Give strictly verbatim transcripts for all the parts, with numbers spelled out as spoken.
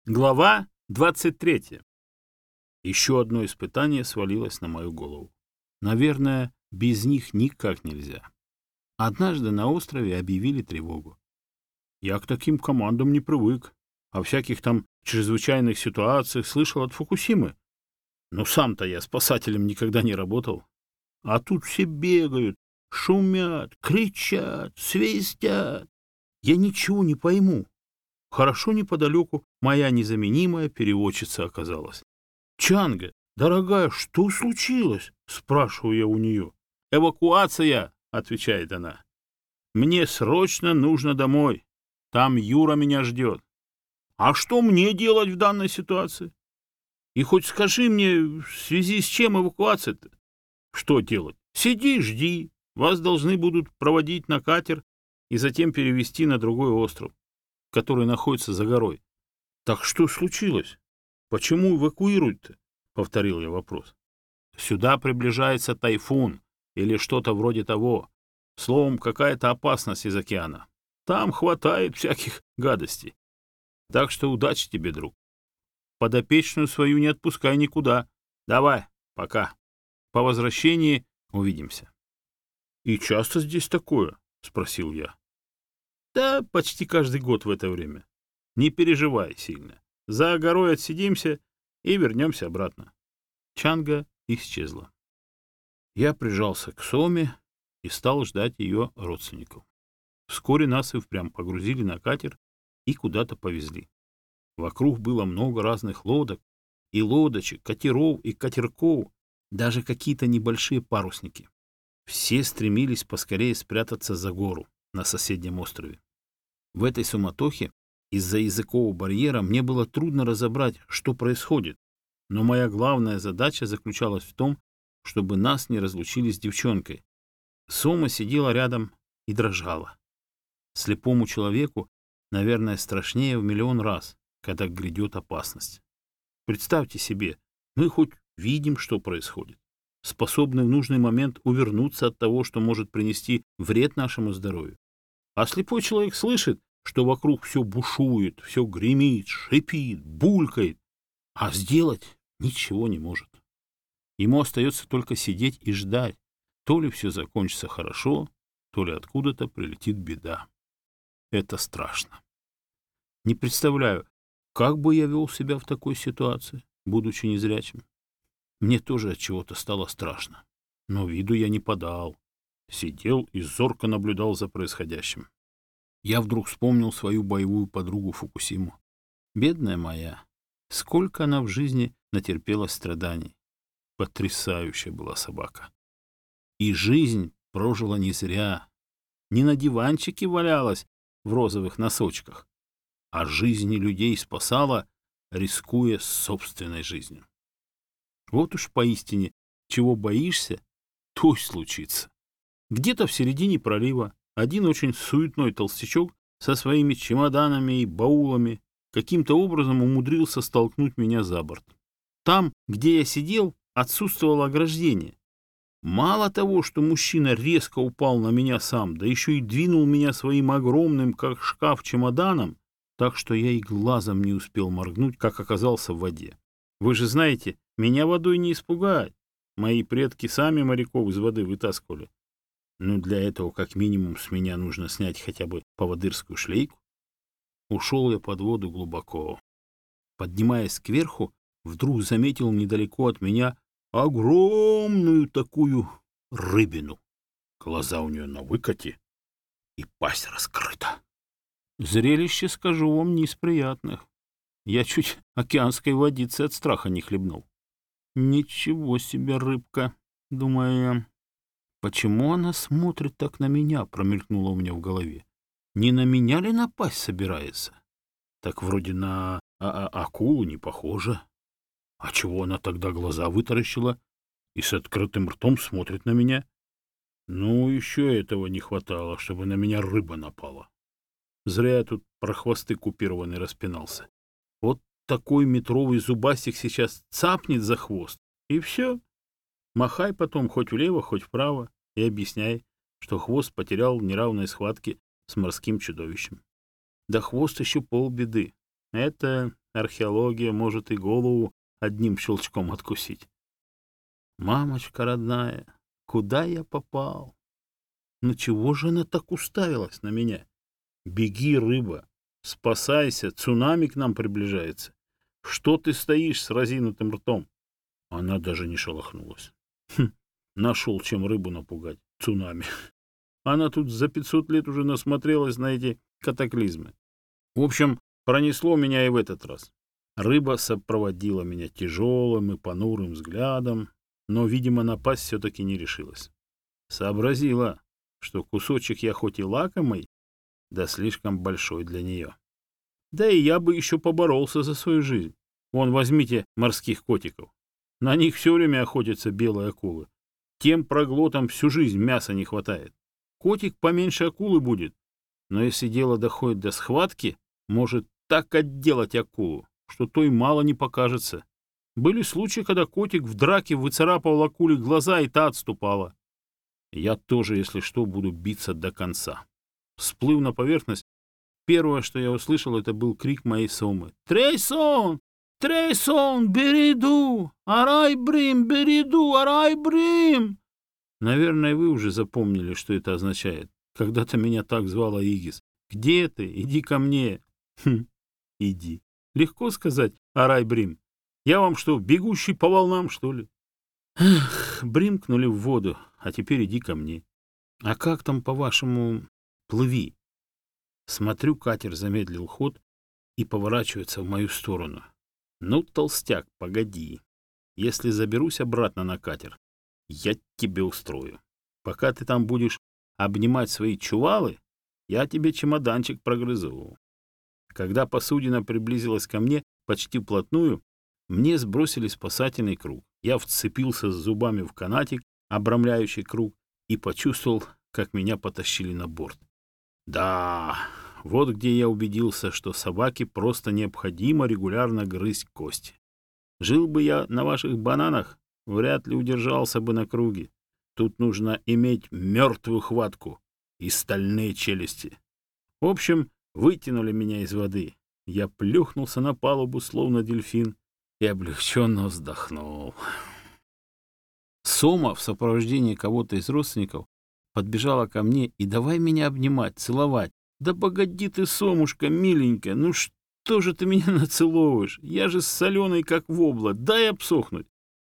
Глава двадцать третья. Еще одно испытание свалилось на мою голову. Наверное, без них никак нельзя. Однажды на острове объявили тревогу. Я к таким командам не привык. О всяких там чрезвычайных ситуациях слышал от Фукусимы. Но сам-то я спасателем никогда не работал. А тут все бегают, шумят, кричат, свистят. Я ничего не пойму. Хорошо неподалеку моя незаменимая переводчица оказалась. «Чанга, дорогая, что случилось?» — спрашиваю я у нее. «Эвакуация!» — отвечает она. «Мне срочно нужно домой. Там Юра меня ждет. А что мне делать в данной ситуации? И хоть скажи мне, в связи с чем эвакуация-то?» «Что делать? Сиди, жди. Вас должны будут проводить на катер и затем перевезти на другой остров, который находится за горой». «Так что случилось? Почему эвакуируют-то?» — повторил я вопрос. «Сюда приближается тайфун или что-то вроде того. Словом, какая-то опасность из океана. Там хватает всяких гадостей. Так что удачи тебе, друг. Подопечную свою не отпускай никуда. Давай, пока. По возвращении увидимся». «И часто здесь такое?» — спросил я. «Да, почти каждый год в это время. Не переживай сильно. За горой отсидимся и вернемся обратно». Чанга исчезла. Я прижался к Соме и стал ждать ее родственников. Вскоре нас и впрямь погрузили на катер и куда-то повезли. Вокруг было много разных лодок, и лодочек, катеров и катерков, даже какие-то небольшие парусники. Все стремились поскорее спрятаться за гору на соседнем острове. В этой суматохе из-за языкового барьера мне было трудно разобрать, что происходит, но моя главная задача заключалась в том, чтобы нас не разлучили с девчонкой. Сома сидела рядом и дрожала. Слепому человеку, наверное, страшнее в миллион раз, когда грядет опасность. Представьте себе, мы хоть видим, что происходит, способны в нужный момент увернуться от того, что может принести вред нашему здоровью. А слепой человек слышит, что вокруг все бушует, все гремит, шипит, булькает, а сделать ничего не может. Ему остается только сидеть и ждать, то ли все закончится хорошо, то ли откуда-то прилетит беда. Это страшно. Не представляю, как бы я вел себя в такой ситуации, будучи незрячим. Мне тоже от чего-то стало страшно, но виду я не подал. Сидел и зорко наблюдал за происходящим. Я вдруг вспомнил свою боевую подругу Фукусиму. Бедная моя, сколько она в жизни натерпелась страданий. Потрясающая была собака. И жизнь прожила не зря. Не на диванчике валялась в розовых носочках, а жизни людей спасала, рискуя собственной жизнью. Вот уж поистине, чего боишься, то и случится. Где-то в середине пролива один очень суетной толстячок со своими чемоданами и баулами каким-то образом умудрился столкнуть меня за борт. Там, где я сидел, отсутствовало ограждение. Мало того, что мужчина резко упал на меня сам, да еще и двинул меня своим огромным, как шкаф, чемоданом, так что я и глазом не успел моргнуть, как оказался в воде. Вы же знаете, меня водой не испугать. Мои предки сами моряков из воды вытаскивали. Но для этого как минимум с меня нужно снять хотя бы поводырскую шлейку. Ушел я под воду глубоко. Поднимаясь кверху, вдруг заметил недалеко от меня огромную такую рыбину. Глаза у нее на выкате и пасть раскрыта. Зрелище, скажу вам, не из приятных. Я чуть океанской водицы от страха не хлебнул. Ничего себе рыбка, думаю я. Почему она смотрит так на меня, промелькнуло у меня в голове. Не на меня ли напасть собирается? Так вроде на а -а акулу не похоже. А чего она тогда глаза вытаращила и с открытым ртом смотрит на меня? Ну, еще этого не хватало, чтобы на меня рыба напала. Зря я тут про хвосты купированный распинался. Вот такой метровый зубастик сейчас цапнет за хвост, и все. Махай потом хоть влево, хоть вправо и объясняй, что хвост потерял в неравной схватке с морским чудовищем. Да хвост еще полбеды. Это археология может и голову одним щелчком откусить. Мамочка родная, куда я попал? Ну чего же она так уставилась на меня? Беги, рыба, спасайся, цунами к нам приближается. Что ты стоишь с разинутым ртом? Она даже не шелохнулась. Хм, нашел, чем рыбу напугать. Цунами. Она тут за пятьсот лет уже насмотрелась на эти катаклизмы. В общем, пронесло меня и в этот раз. Рыба сопроводила меня тяжелым и понурым взглядом, но, видимо, напасть все-таки не решилась. Сообразила, что кусочек я хоть и лакомый, да слишком большой для нее. Да и я бы еще поборолся за свою жизнь. Вон, возьмите морских котиков. На них все время охотятся белые акулы. Тем проглотам всю жизнь мяса не хватает. Котик поменьше акулы будет, но если дело доходит до схватки, может так отделать акулу, что той мало не покажется. Были случаи, когда котик в драке выцарапывал акуле глаза, и та отступала. Я тоже, если что, буду биться до конца. Всплыв на поверхность, первое, что я услышал, это был крик моей Сомы. «Трейсон! Трейсон, бериду! Арай-брим, бериду, арай-брим!» Наверное, вы уже запомнили, что это означает. Когда-то меня так звала Игис. «Где ты? Иди ко мне!» Хм, иди. Легко сказать, арай-брим. Я вам что, бегущий по волнам, что ли? Эх, бримкнули в воду, а теперь иди ко мне. А как там, по-вашему, плыви? Смотрю, катер замедлил ход и поворачивается в мою сторону. Ну, толстяк, погоди. Если заберусь обратно на катер, я тебе устрою. Пока ты там будешь обнимать свои чувалы, я тебе чемоданчик прогрызу. Когда посудина приблизилась ко мне почти вплотную, мне сбросили спасательный круг. Я вцепился с зубами в канатик, обрамляющий круг, и почувствовал, как меня потащили на борт. Да, вот где я убедился, что собаке просто необходимо регулярно грызть кости. Жил бы я на ваших бананах, вряд ли удержался бы на круге. Тут нужно иметь мертвую хватку и стальные челюсти. В общем, вытянули меня из воды. Я плюхнулся на палубу, словно дельфин, и облегченно вздохнул. Сома в сопровождении кого-то из родственников подбежала ко мне и давай меня обнимать, целовать. Да погоди ты, Сомушка, миленькая, ну что же ты меня нацеловываешь? Я же соленый, как вобла, дай обсохнуть.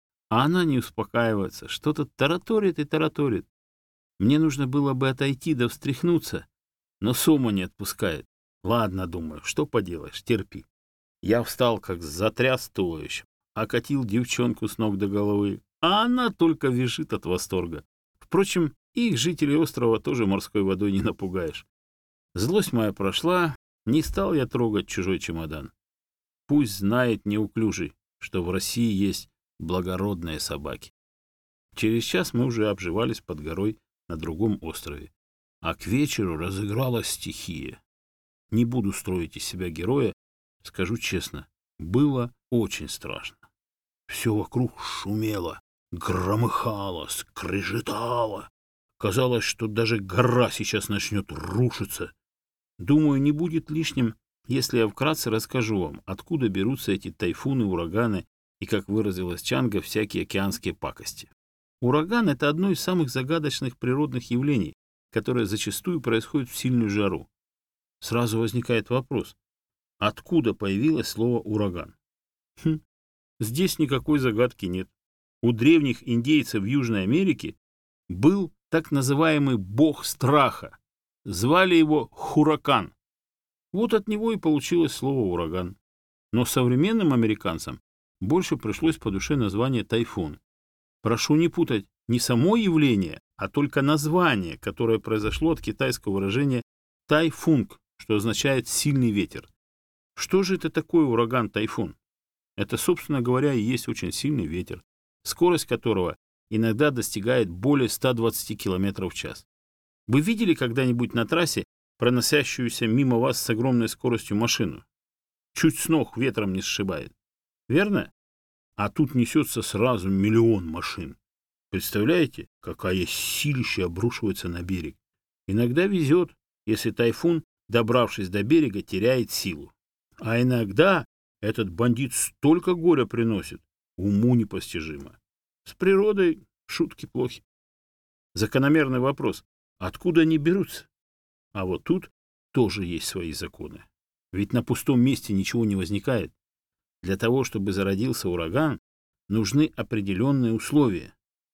А она не успокаивается, что-то тараторит и тараторит. Мне нужно было бы отойти да встряхнуться, но Сома не отпускает. Ладно, думаю, что поделаешь, терпи. Я встал, как затряс туловищем, окатил девчонку с ног до головы, а она только визжит от восторга. Впрочем, их жителей острова тоже морской водой не напугаешь. Злость моя прошла, не стал я трогать чужой чемодан. Пусть знает неуклюжий, что в России есть благородные собаки. Через час мы уже обживались под горой на другом острове, а к вечеру разыгралась стихия. Не буду строить из себя героя, скажу честно, было очень страшно. Все вокруг шумело, громыхало, скрежетало. Казалось, что даже гора сейчас начнет рушиться. Думаю, не будет лишним, если я вкратце расскажу вам, откуда берутся эти тайфуны, ураганы и, как выразилась Чанга, всякие океанские пакости. Ураган — это одно из самых загадочных природных явлений, которое зачастую происходит в сильную жару. Сразу возникает вопрос, откуда появилось слово «ураган»? Хм, здесь никакой загадки нет. У древних индейцев Южной Америки был так называемый бог страха. Звали его Хуракан. Вот от него и получилось слово «ураган». Но современным американцам больше пришлось по душе название «тайфун». Прошу не путать не само явление, а только название, которое произошло от китайского выражения «тайфунг», что означает «сильный ветер». Что же это такое ураган-тайфун? Это, собственно говоря, и есть очень сильный ветер, скорость которого иногда достигает более ста двадцати километров в час. Вы видели когда-нибудь на трассе проносящуюся мимо вас с огромной скоростью машину? Чуть с ног ветром не сшибает. Верно? А тут несется сразу миллион машин. Представляете, какая силища обрушивается на берег? Иногда везет, если тайфун, добравшись до берега, теряет силу. А иногда Этот бандит столько горя приносит, уму непостижимо. С природой шутки плохи. Закономерный вопрос: откуда они берутся? А вот тут тоже есть свои законы. Ведь на пустом месте ничего не возникает. Для того, чтобы зародился ураган, нужны определенные условия.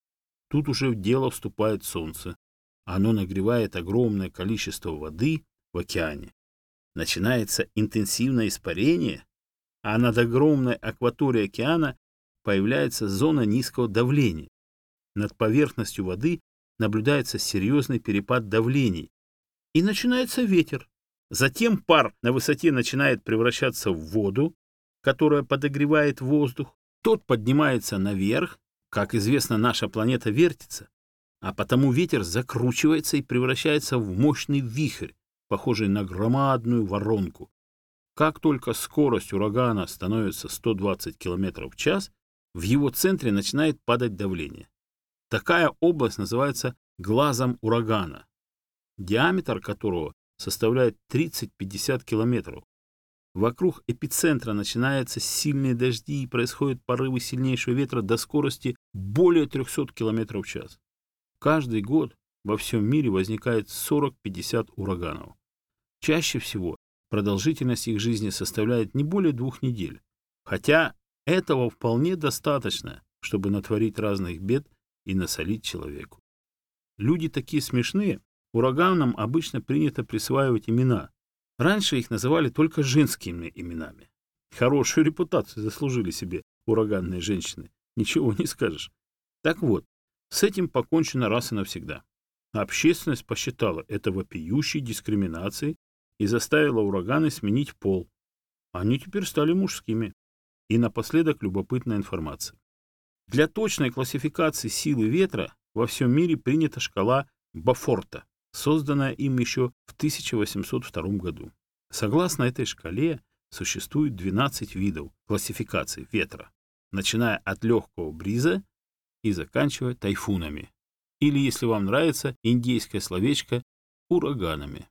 Тут уже в дело вступает солнце. Оно нагревает огромное количество воды в океане. Начинается интенсивное испарение, а над огромной акваторией океана появляется зона низкого давления. Над поверхностью воды наблюдается серьезный перепад давлений. И начинается ветер. Затем пар на высоте начинает превращаться в воду, которая подогревает воздух. Тот поднимается наверх. Как известно, наша планета вертится, а потому ветер закручивается и превращается в мощный вихрь, похожий на громадную воронку. Как только скорость урагана становится сто двадцать километров в час, в его центре начинает падать давление. Такая область называется глазом урагана, диаметр которого составляет тридцать-пятьдесят километров. Вокруг эпицентра начинаются сильные дожди и происходят порывы сильнейшего ветра до скорости более трехсот километров в час. Каждый год во всем мире возникает сорок-пятьдесят ураганов. Чаще всего продолжительность их жизни составляет не более двух недель. Хотя этого вполне достаточно, чтобы натворить разных бед и насолить человеку. Люди такие смешные, ураганам обычно принято присваивать имена. Раньше их называли только женскими именами. Хорошую репутацию заслужили себе ураганные женщины. Ничего не скажешь. Так вот, с этим покончено раз и навсегда. Общественность посчитала это вопиющей дискриминацией и заставила ураганы сменить пол. Они теперь стали мужскими. И напоследок любопытная информация. Для точной классификации силы ветра во всем мире принята шкала Бофорта, созданная им еще в тысяча восемьсот втором году. Согласно этой шкале существует двенадцать видов классификации ветра, начиная от легкого бриза и заканчивая тайфунами. Или, если вам нравится, индейское словечко ураганами.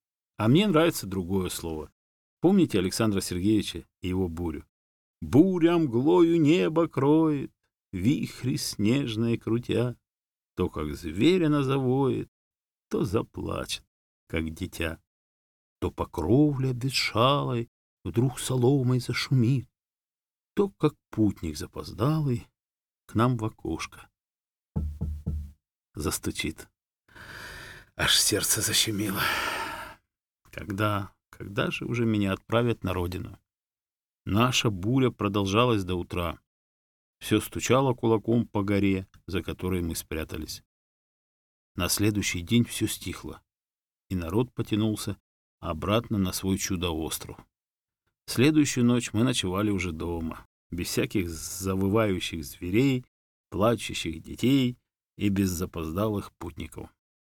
А мне нравится другое слово. Помните Александра Сергеевича и его бурю? «Буря мглою небо кроет, вихри снежные крутя, то, как зверь она завоет, то заплачет, как дитя, то по кровле обветшалой вдруг соломой зашумит, то, как путник запоздалый, к нам в окошко застучит». Аж сердце защемило. Когда, когда же уже меня отправят на родину? Наша буря продолжалась до утра. Все стучало кулаком по горе, за которой мы спрятались. На следующий день все стихло, и народ потянулся обратно на свой чудо-остров. Следующую ночь мы ночевали уже дома, без всяких завывающих зверей, плачущих детей и без запоздалых путников.